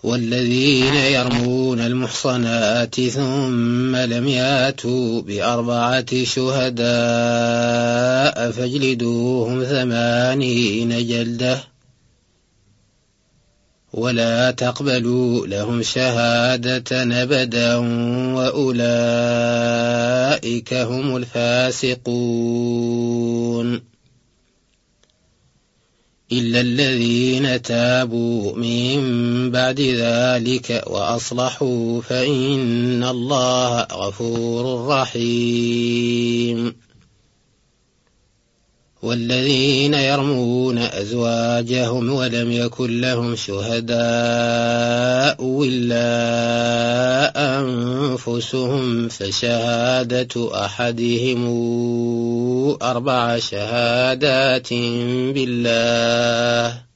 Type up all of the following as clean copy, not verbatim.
والذين يرمون المحصنات ثم لم ياتوا ب4 شهداء فاجلدوهم 80 جلدة ولا تقبلوا لهم شهادة أبدا وأولئك هم الفاسقون إلا الذين تابوا من بعد ذلك وأصلحوا فإن الله غفور رحيم. والذين يرمون أزواجهم ولم يكن لهم شهداء إلا أنفسهم فشهادة أحدهم 4 شهادات بالله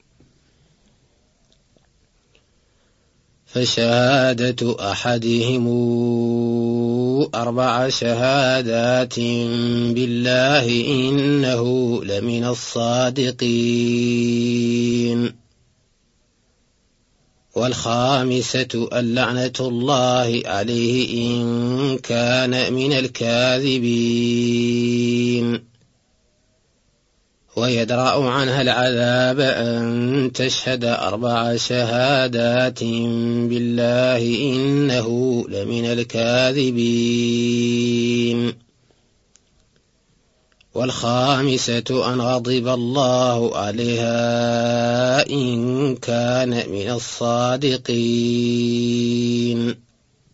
إنه لمن الصادقين. والخامسة اللعنة الله عليه إن كان من الكاذبين. ويدرأ عنها العذاب أن تشهد 4 شهادات بالله إنه لمن الكاذبين. والخامسة أن غضب الله عليها إن كان من الصادقين.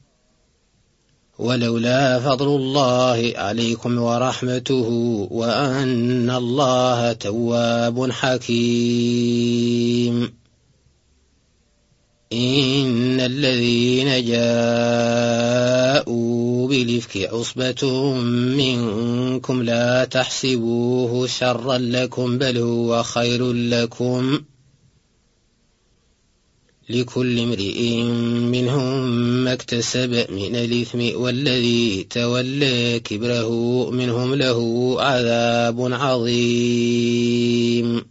ولولا فضل الله عليكم ورحمته وأن الله تواب حكيم. إن الذين جاءوا بالإفك عصبة منكم لا تحسبوه شرا لكم بل هو خير لكم لكل امرئ منهم ما اكتسب من الإثم والذي تولى كبره منهم له عذاب عظيم.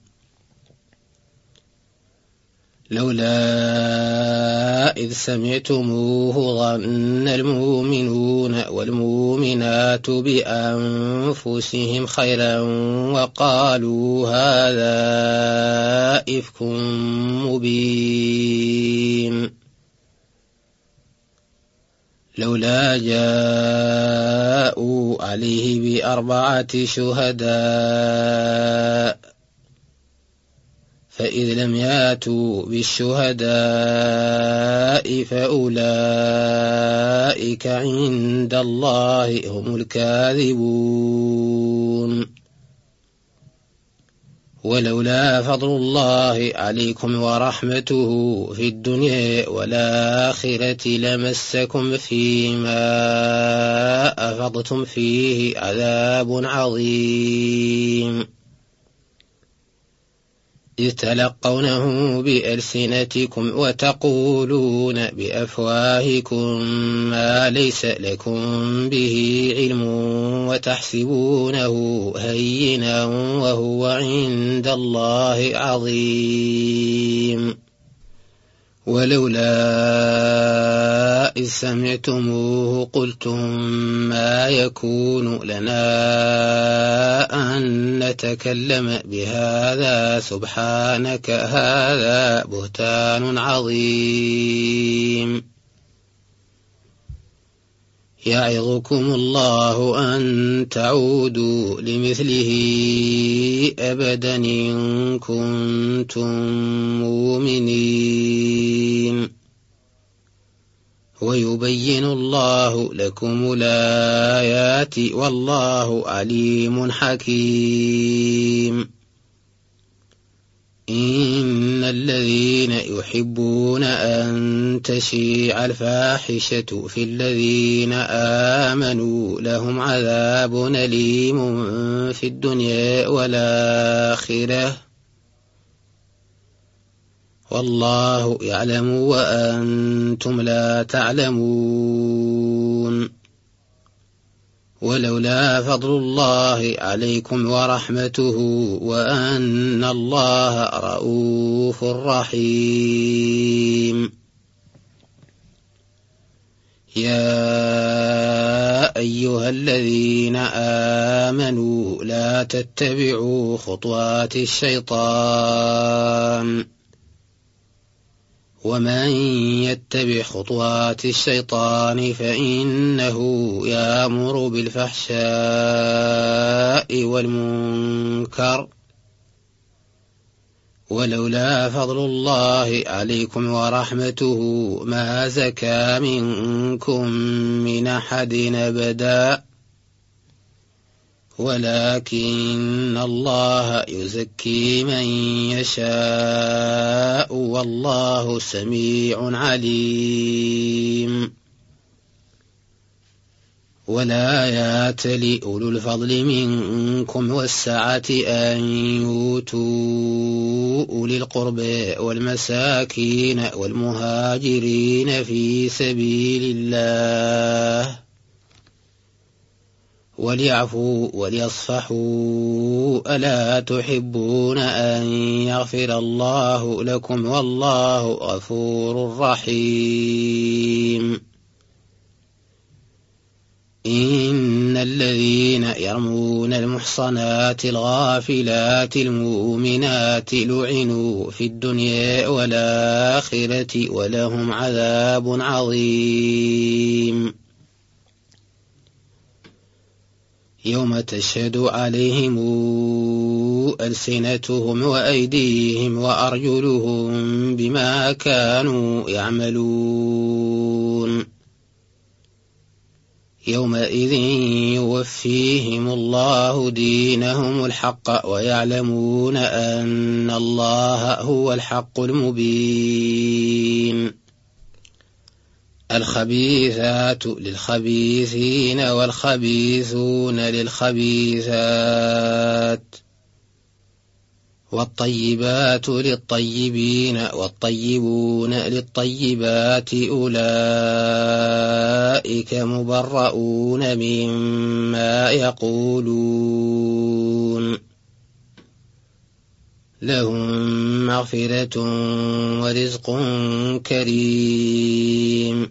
لولا إذ سمعتموه ظن المؤمنون والمؤمنات بأنفسهم خيرا وقالوا هذا إفك مبين. لولا جاءوا عليه ب4 شهداء فإذ لم ياتوا بالشهداء فأولئك عند الله هم الكاذبون. ولولا فضل الله عليكم ورحمته في الدنيا والآخرة لمسكم فيما أفضتم فيه عذاب عظيم. إذ تلقونه بألسنتكم وتقولون بأفواهكم ما ليس لكم به علم وتحسبونه هينا وهو عند الله عظيم. ولولا إذ سمعتموه قلتم ما يكون لنا أن نتكلم بهذا سبحانك هذا بهتان عظيم. يعظكم الله أن تعودوا لمثله أبدا إن كنتم مؤمنين. ويبين الله لكم الآيات والله عليم حكيم. إن الذين يحبون أن تشيع الفاحشة في الذين آمنوا لهم عذاب أليم في الدنيا والآخرة والله يعلم وأنتم لا تعلمون. ولولا فضل الله عليكم ورحمته وأن الله رؤوف رحيم. يا أيها الذين آمنوا لا تتبعوا خطوات الشيطان ومن يتبع خطوات الشيطان فإنه يأمر بالفحشاء والمنكر ولولا فضل الله عليكم ورحمته ما زكى منكم من أحد أبدا ولكن الله يزكي من يشاء والله سميع عليم. ولا يأتل أولو الفضل منكم والسعة أن يؤتوا أولي القربى والمساكين والمهاجرين في سبيل الله وليعفوا وليصفحوا ألا تحبون أن يغفر الله لكم والله غفور رحيم. إن الذين يرمون المحصنات الغافلات المؤمنات لعنوا في الدنيا والآخرة ولهم عذاب عظيم. يوم تشهد عليهم ألسنتهم وأيديهم وأرجلهم بما كانوا يعملون يومئذ يوفيهم الله دينهم الحق ويعلمون أن الله هو الحق المبين. الخبيثات للخبيثين والخبيثون للخبيثات والطيبات للطيبين والطيبون للطيبات أولئك مبرؤون مما يقولون لهم مغفرة ورزق كريم.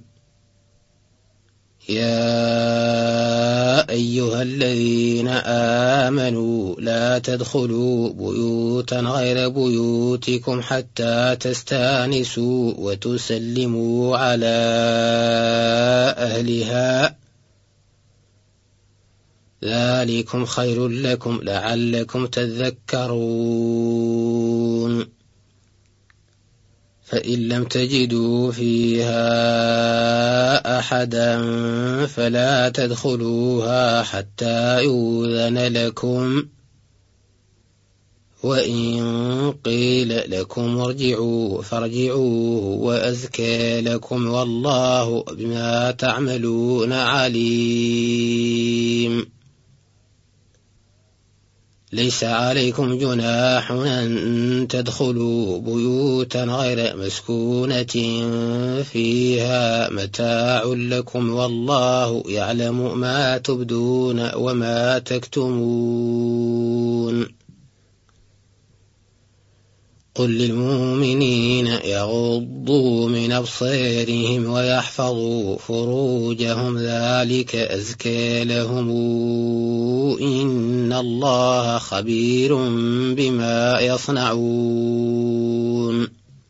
يا أيها الذين آمنوا لا تدخلوا بيوتا غير بيوتكم حتى تستأنسوا وتسلموا على أهلها ذلكم خير لكم لعلكم تذكرون. فإن لم تجدوا فيها أحدا فلا تدخلوها حتى يؤذن لكم وإن قيل لكم ارجعوا فارجعوا وأزكى لكم والله بما تعملون عليم. ليس عليكم جناح أن تدخلوا بيوتا غير مسكونة فيها متاع لكم والله يعلم ما تبدون وما تكتمون. قل للمؤمنين يغضوا من أبصارهم ويحفظوا فروجهم ذلك أزكى لهم إن الله خبير بما يصنعون.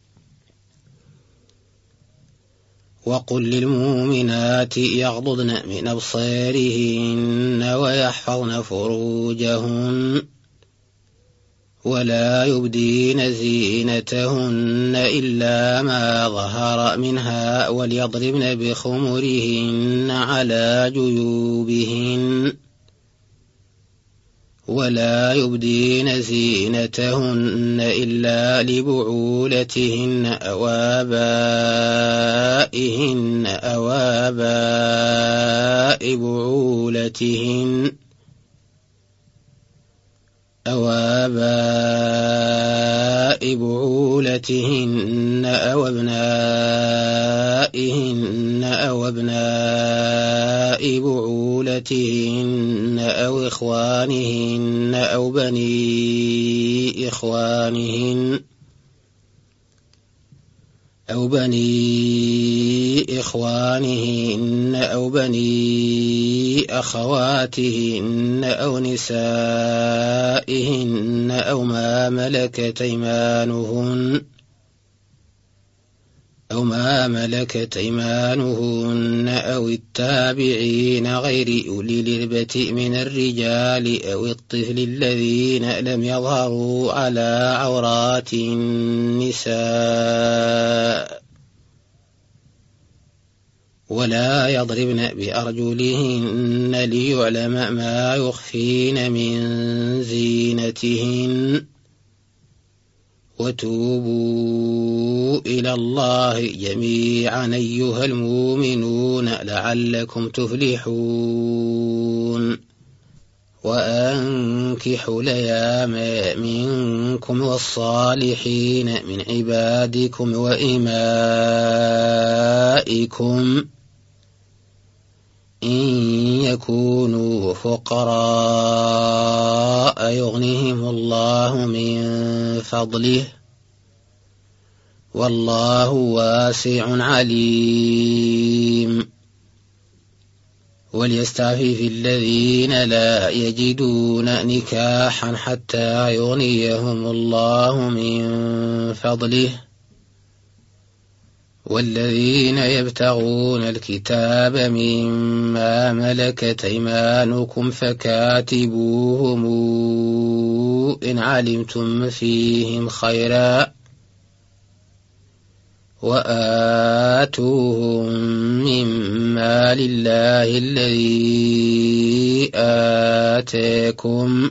وقل للمؤمنات يغضضن من أبصارهن ويحفظن فروجهن ولا يبدين زينتهن إلا ما ظهر منها وليضربن بخمرهن على جيوبهن ولا يبدين زينتهن إلا لبعولتهن أو آبائهن أو آباء بعولتهن أو آباء بعولتهن أو أبنائهن أو أبناء بعولتهن أو إخوانهن أو بني إخوانهن أو بني أخواتهن أو نسائهن أو ما ملكت أيمانهن أو التابعين غير أولي الإربة من الرجال أو الطفل الذين لم يظهروا على عورات النساء ولا يضربن بأرجلهن ليعلم ما يخفين من زينتهن وتوبوا إلى الله جميعا أيها المؤمنون لعلكم تفلحون وأنكحوا الأيام منكم والصالحين من عبادكم وإمائكم إن يكونوا فقراء يغنهم الله من فضله والله واسع عليم وليستعفف الذين لا يجدون نكاحا حتى يغنيهم الله من فضله والذين يبتغون الكتاب مما ملكت أيمانكم فكاتبوهم إن علمتم فيهم خيرا وآتوهم مما لله الذي آتاكم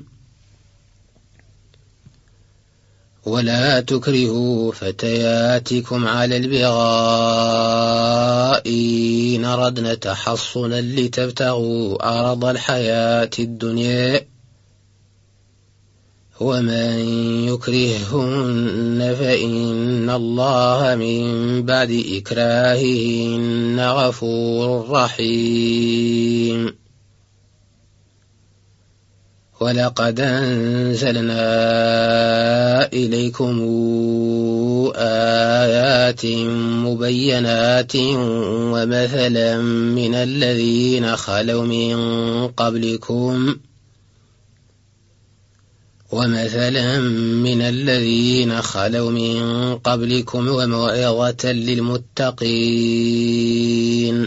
ولا تكرهوا فتياتكم على البغاء إن أردنا تحصنا لتبتغوا عرض الحياة الدنيا ومن يكرههن فإن الله من بعد إكراههن غفور رحيم ولقد أنزلنا إليكم آيات مبينات ومثلا من الذين خلوا من قبلكم وموعظة للمتقين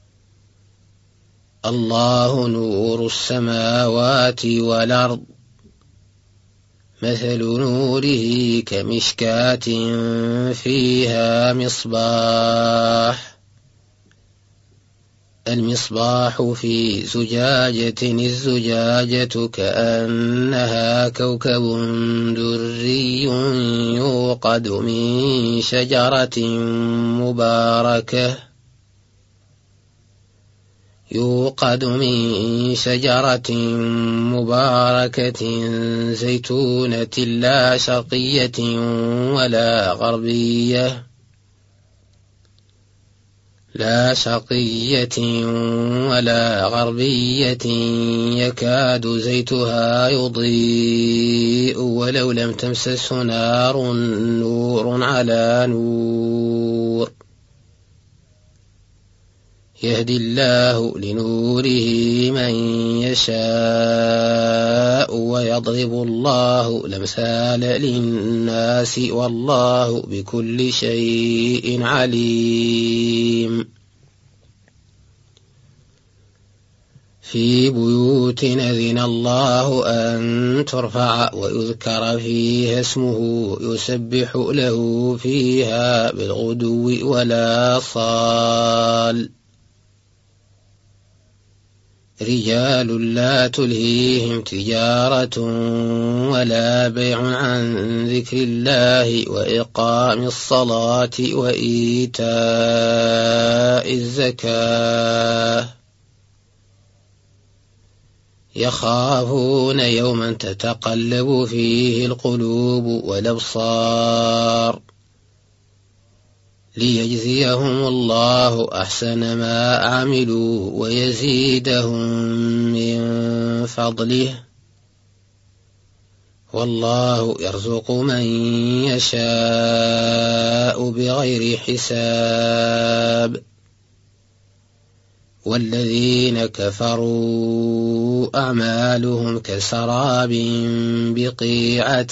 الله نور السماوات والأرض مثل نوره كمشكاة فيها المصباح في زجاجة الزجاجة كأنها كوكب دري يوقد من شجرة مباركة زيتونة لا شرقية ولا غربية يكاد زيتها يضيء ولو لم تمسسه نور على نور يهدي الله لنوره من يشاء ويضرب الله الأمثال للناس والله بكل شيء عليم في بيوت أذن الله أن ترفع ويذكر فيها اسمه يسبح له فيها بالغدو ولا صال رجال لا تلهيهم تجارة ولا بيع عن ذكر الله وإقام الصلاة وإيتاء الزكاة يخافون يوما تتقلب فيه القلوب والأبصار ليجزيهم الله أحسن ما عملوا ويزيدهم من فضله والله يرزق من يشاء بغير حساب والذين كفروا أعمالهم كسراب بقيعة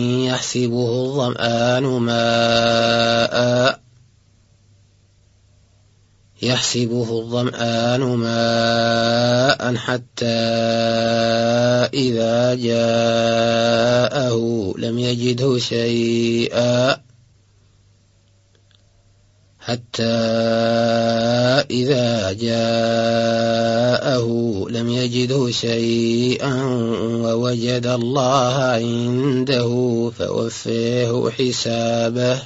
يحسبه الظمآن ماء حتى إذا جاءه لم يجده شيئا ووجد الله عنده فوفيه حسابه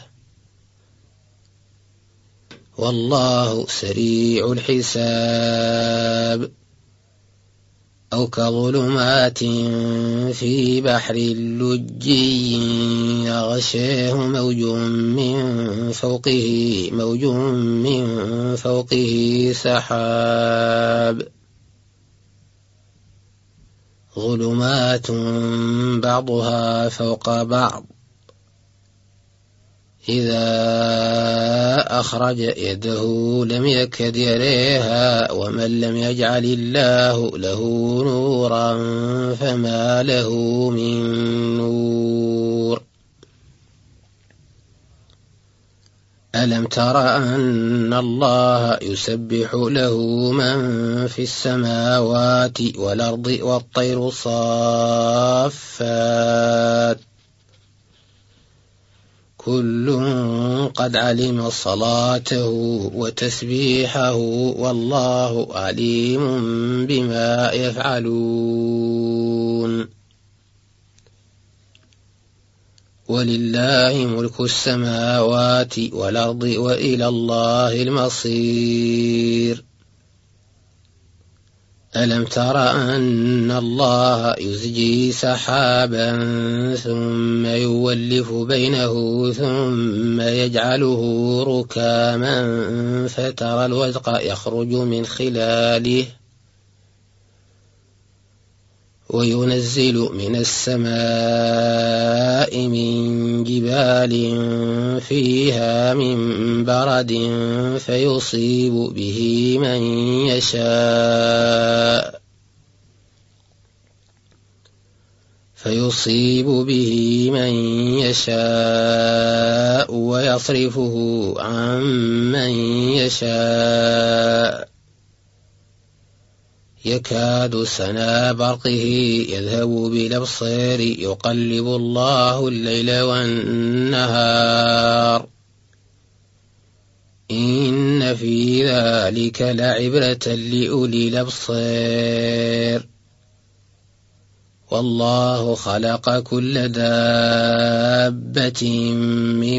والله سريع الحساب. أو كظلمات في بحر لجي يغشاه موج من فوقه سحاب ظلمات بعضها فوق بعض إذا أخرج يده لم يكد يريها ومن لم يجعل الله له نورا فما له من نور. ألم تر أن الله يسبح له من في السماوات والأرض والطير صافات كل قد علم صلاته وتسبيحه والله عليم بما يفعلون. ولله ملك السماوات والأرض وإلى الله المصير. ألم تر أن الله يزجي سحابا ثم يولف بينه ثم يجعله ركاما فترى الودق يخرج من خلاله وينزل من السماء من جبال فيها من برد فيصيب به من يشاء ويصرفه عن من يشاء يكاد سنا برقه يذهب بالأبصار يقلب الله الليل والنهار إن في ذلك لعبرة لأولي الأبصار. والله خلق كل دابة من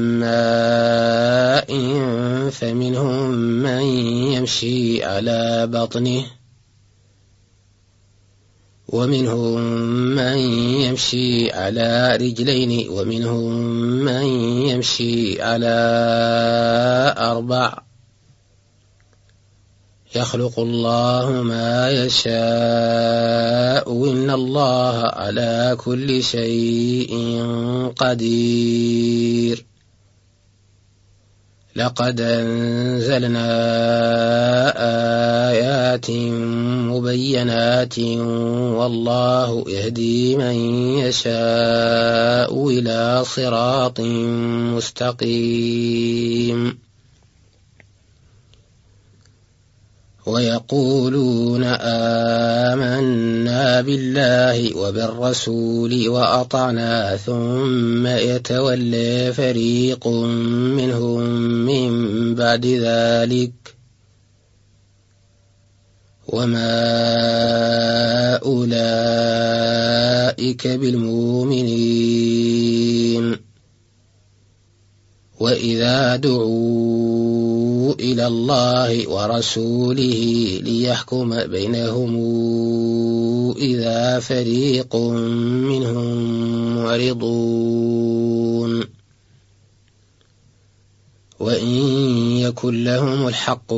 ماء فمنهم من يمشي على بطنه ومنهم من يمشي على رجلين ومنهم من يمشي على 4 يخلق الله ما يشاء إن الله على كل شيء قدير. لقد أنزلنا آيات مبينات والله يهدي من يشاء إلى صراط مستقيم. ويقولون آمنا بالله وبالرسول وأطعنا ثم يتولى فريق منهم من بعد ذلك وما أولئك بالمؤمنين. وإذا دعوا إلى الله ورسوله ليحكم بينهم إذا فريق منهم معرضون وإن يكن لهم الحق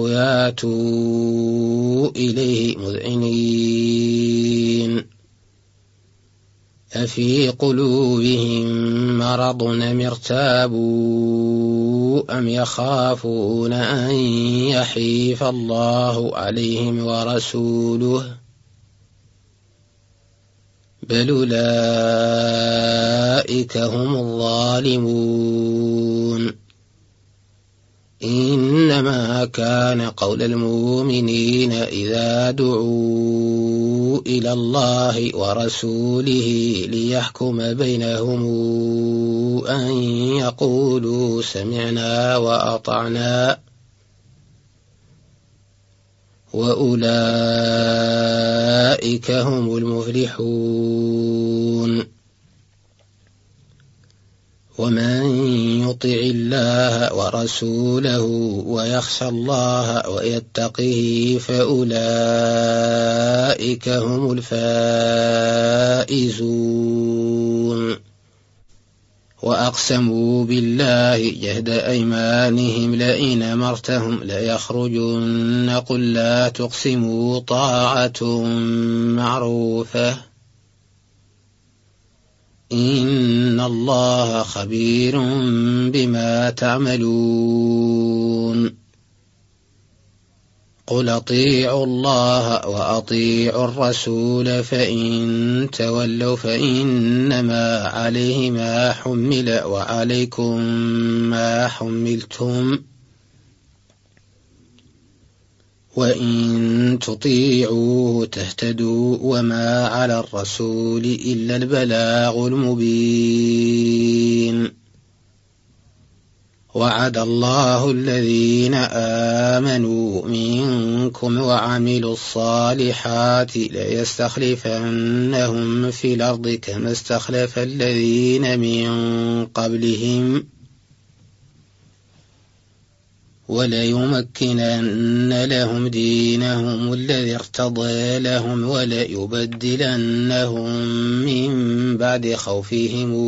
ياتوا إليه مذعنين. أفي قلوبهم مرض أم ارتابوا أم يخافون أن يحيف الله عليهم ورسوله بل أولئك هم الظالمون إنما كان قول المؤمنين إذا دعوا إلى الله ورسوله ليحكم بينهم أن يقولوا سمعنا وأطعنا وأولئك هم المفلحون ومن يطع الله ورسوله ويخشى الله ويتقه فأولئك هم الفائزون وأقسموا بالله جهد أيمانهم لئن أمرتهم ليخرجن قل لا تقسموا طاعة معروفة إن الله خبير بما تعملون قل أطيعوا الله وأطيعوا الرسول فإن تولوا فإنما عليه ما حمل وعليكم ما حملتم وإن تطيعوه تهتدوا وما على الرسول إلا البلاغ المبين وعد الله الذين آمنوا منكم وعملوا الصالحات ليستخلفنهم في الأرض كما استخلف الذين من قبلهم وليمكنن لهم دينهم الذي ارتضى لهم وليبدلنهم من بعد خوفهم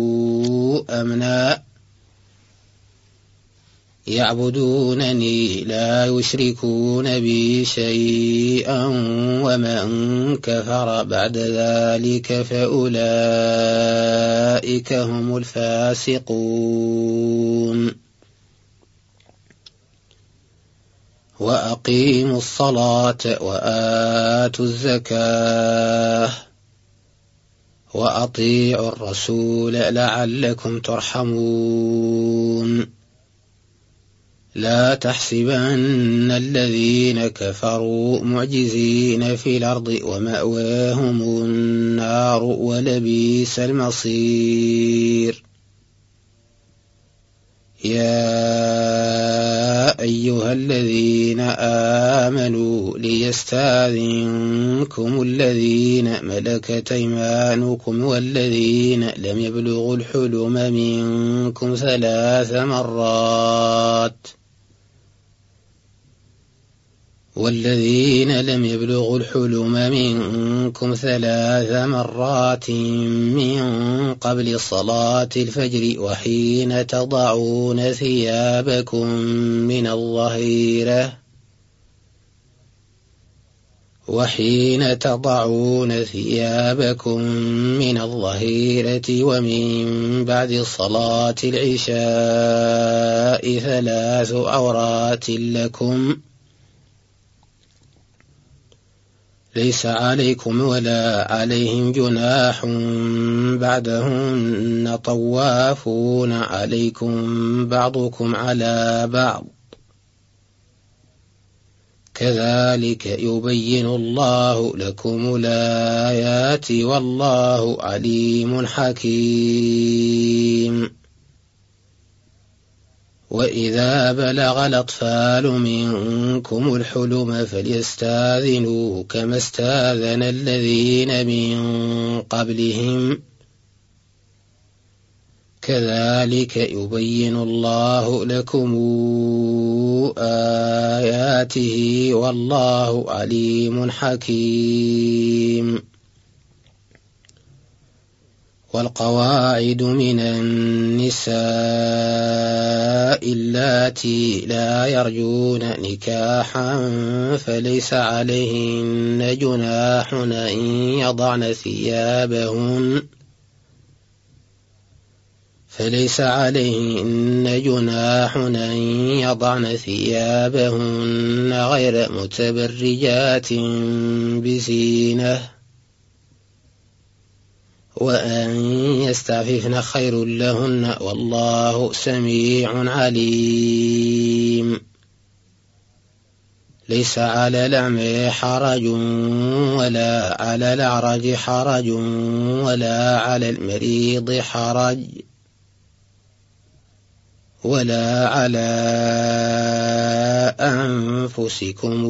أمنا يعبدونني لا يشركون بي شيئا ومن كفر بعد ذلك فأولئك هم الفاسقون وأقيموا الصلاة وآتوا الزكاة وأطيعوا الرسول لعلكم ترحمون لا تحسبن الذين كفروا معجزين في الأرض ومأواهم النار ولبئس المصير يا أيها الذين آمنوا ليستأذنكم الذين ملكت أيمانكم والذين لم يبلغوا الحلم منكم 3 مرات من قبل صلاة الفجر وحين تضعون ثيابكم من الظهيرة ومن بعد صلاة العشاء 3 عورات لكم ليس عليكم ولا عليهم جناح بعدهن طوافون عليكم بعضكم على بعض كذلك يبين الله لكم الآيات والله عليم حكيم وإذا بلغ الأطفال منكم الحلم فليستأذنوا كما استأذن الذين من قبلهم كذلك يبين الله لكم آياته والله عليم حكيم والقواعد من النساء اللاتي لا يرجون نكاحا فليس عليهن جناح أن يضعن ثيابهن غير متبرجات بزينة، وأن يستعففن خير لهن والله سميع عليم. ليس على الأعمى حرج ولا على الأعرج حرج ولا على المريض حرج ولا على أنفسكم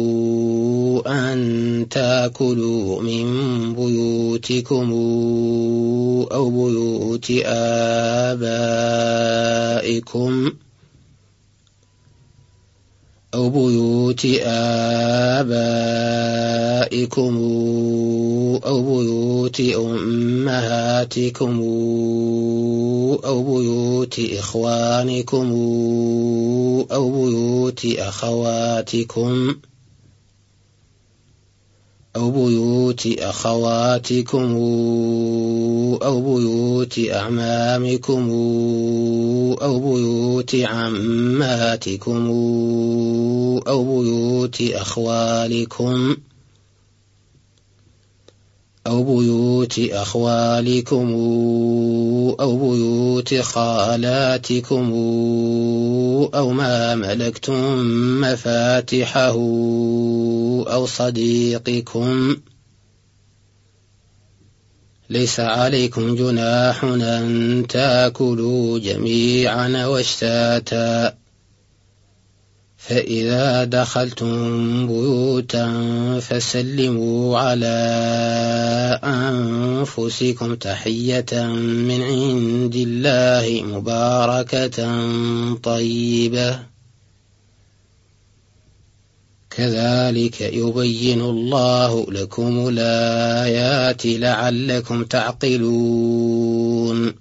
أن تأكلوا من بيوتكم أو بيوت آبائكم أو بيوت أمهاتكم أو بيوت إخوانكم أو بيوت أخواتكم أو بيوت أعمامكم أو بيوت عماتكم أو بيوت أخوالكم أو بيوت خالاتكم أو ما ملكتم مفاتحه أو صديقكم. ليس عليكم جناح أن تأكلوا جميعا واشتاتا، فإذا دخلتم بيوتا فسلموا على أنفسكم تحية من عند الله مباركة طيبة، كذلك يبين الله لكم الآيات لعلكم تعقلون.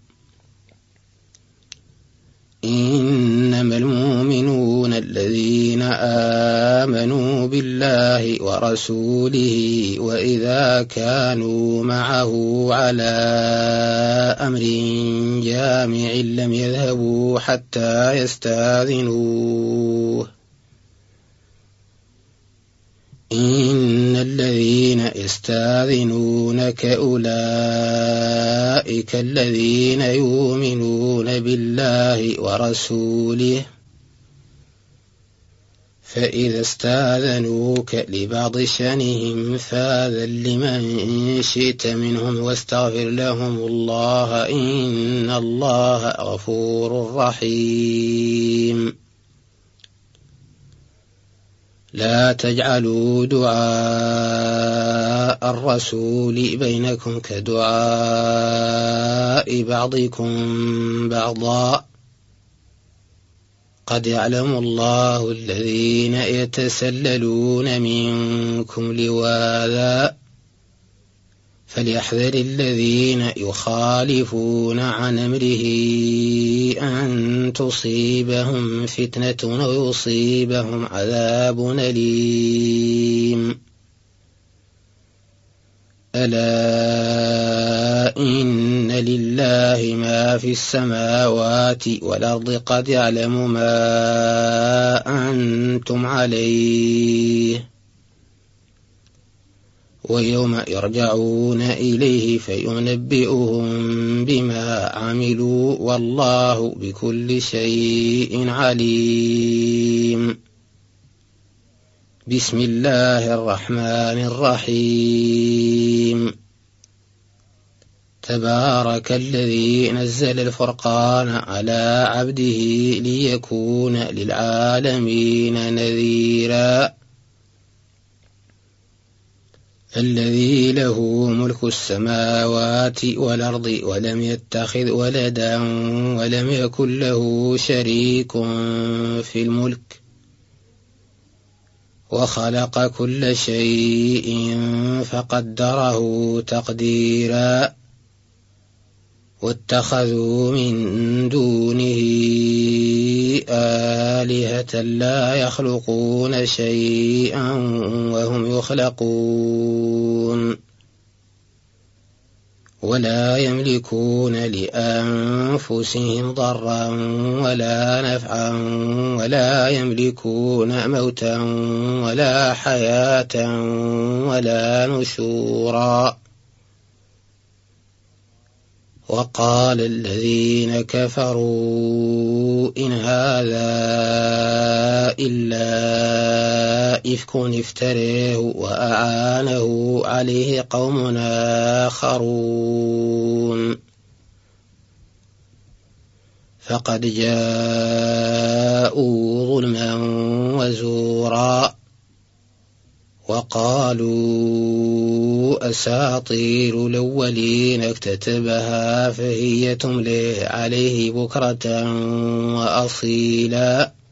إنما المؤمنون الذين آمنوا بالله ورسوله وإذا كانوا معه على أمر جامع لم يذهبوا حتى يستأذنوه. إن الذين يستأذنونك أولئك الذين يؤمنون بالله ورسوله، فإذا استأذنوك لبعض شأنهم فأذن لمن شئت منهم واستغفر لهم الله إن الله غفور رحيم. لا تجعلوا دعاء الرسول بينكم كدعاء بعضكم بعضا، قد يعلم الله الذين يتسللون منكم لواذا، فليحذر الذين يخالفون عن أمره أن تصيبهم فتنة أو يصيبهم عذاب أليم. ألا إن لله ما في السماوات والأرض قد يعلم ما أنتم عليه، ويوم يرجعون إليه فينبئهم بما عملوا والله بكل شيء عليم. بسم الله الرحمن الرحيم. تبارك الذي نزل الفرقان على عبده ليكون للعالمين نذيرا، الذي له ملك السماوات والأرض ولم يتخذ ولدا ولم يكن له شريك في الملك، وخلق كل شيء فقدره تقديرا. واتخذوا من دونه آلهة لا يخلقون شيئا وهم يخلقون ولا يملكون لأنفسهم ضرا ولا نفعا ولا يملكون موتا ولا حياة ولا نشورا. وقال الذين كفروا إن هذا إلا إفك افتريه وأعانه عليه قوم آخرون فقد جاءوا ظلما وزورا وقالوا أساطير الأولين اكتتبها فهي تملي عليه بكرة وأصيلا.